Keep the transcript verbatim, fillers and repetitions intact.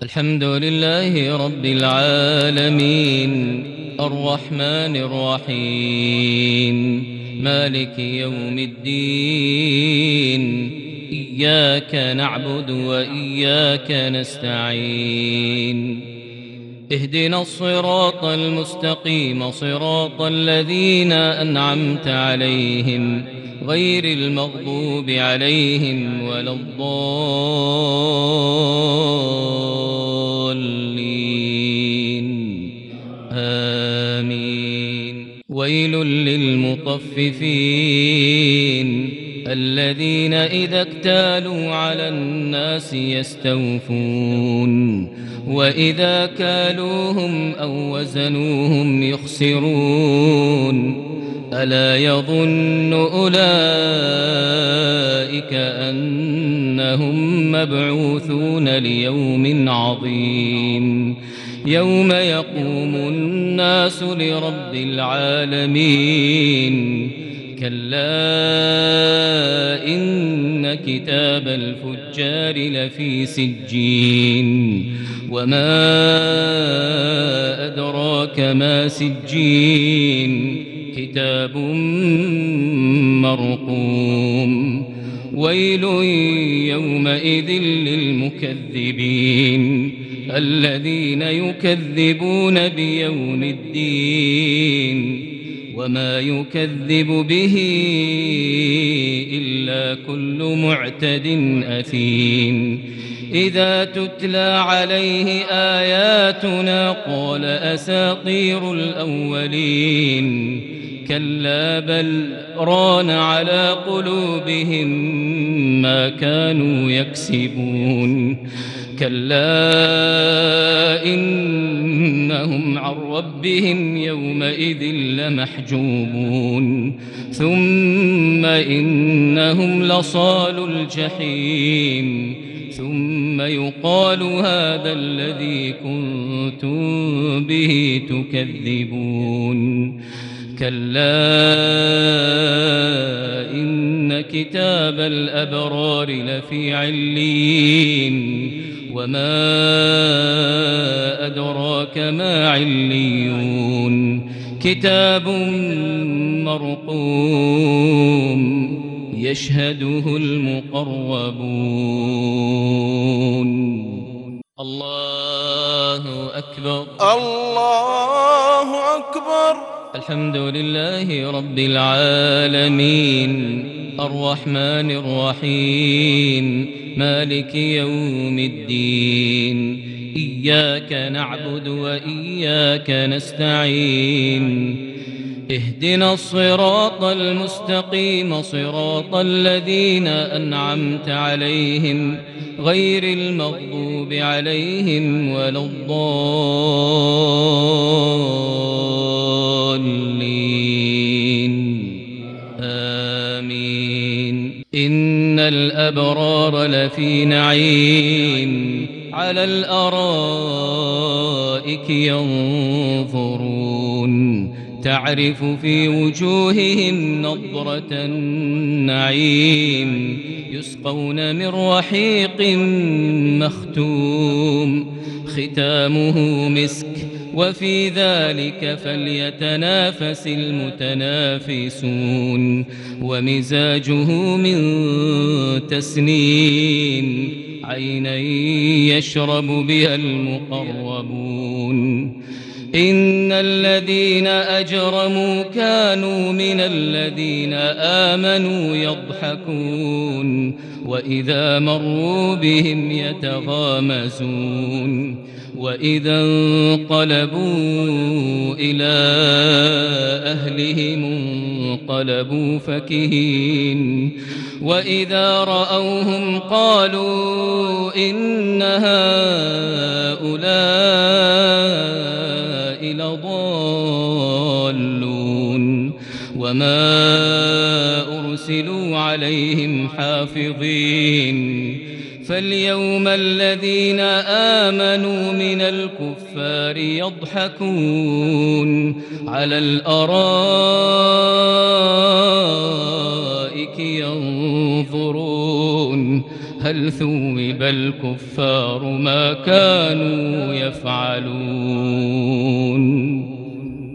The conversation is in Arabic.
الحمد لله رب العالمين الرحمن الرحيم مالك يوم الدين إياك نعبد وإياك نستعين اهدنا الصراط المستقيم صراط الذين أنعمت عليهم غير المغضوب عليهم ولا الضالين آمين. ويل للمطففين الذين إذا اكتالوا على الناس يستوفون وإذا كالوهم أو وزنوهم يخسرون ألا يظن أولئك أنهم مبعوثون ليوم عظيم يوم يقوم الناس لرب العالمين كلا إن كتاب الفجار لفي سجين وما أدراك ما سجين كتاب مرقوم ويل يومئذ للمكذبين الذين يكذبون بيوم الدين وما يكذب به إلا كل معتد أثيم إذا تتلى عليه آياتنا قال أساطير الأولين كلا بل ران على قلوبهم ما كانوا يكسبون كلا إنهم عن ربهم يومئذ لمحجوبون ثم إنهم لصالو الجحيم ثم يقال هذا الذي كنتم به تكذبون كلا إن كتاب الأبرار لفي علين وما أدراك ما عليون كتاب مرقوم يشهده المقربون الله أكبر الله أكبر. الحمد لله رب العالمين الرحمن الرحيم مالك يوم الدين إياك نعبد وإياك نستعين اهدنا الصراط المستقيم صراط الذين أنعمت عليهم غير المغضوب عليهم ولا الضالين آمين. إن الأبرار لفي نعيم على الأرائك ينظرون تعرف في وجوههم نضرة النعيم يسقون من رحيق مختوم ختامه مسك وفي ذلك فليتنافس المتنافسون ومزاجه من تسنيم عينا يشرب بها المقربون إن الذين أجرموا كانوا من الذين آمنوا يضحكون وإذا مروا بهم يتغامزون وإذا انقلبوا إلى أهلهم انقلبوا فكهين وإذا رأوهم قالوا إن هؤلاء لضالون وما أرسلوا عليهم حافظين فاليوم الذين آمنوا من الكفار يضحكون على الأرائك ينظرون هل ثوب الكفار ما كانوا يفعلون.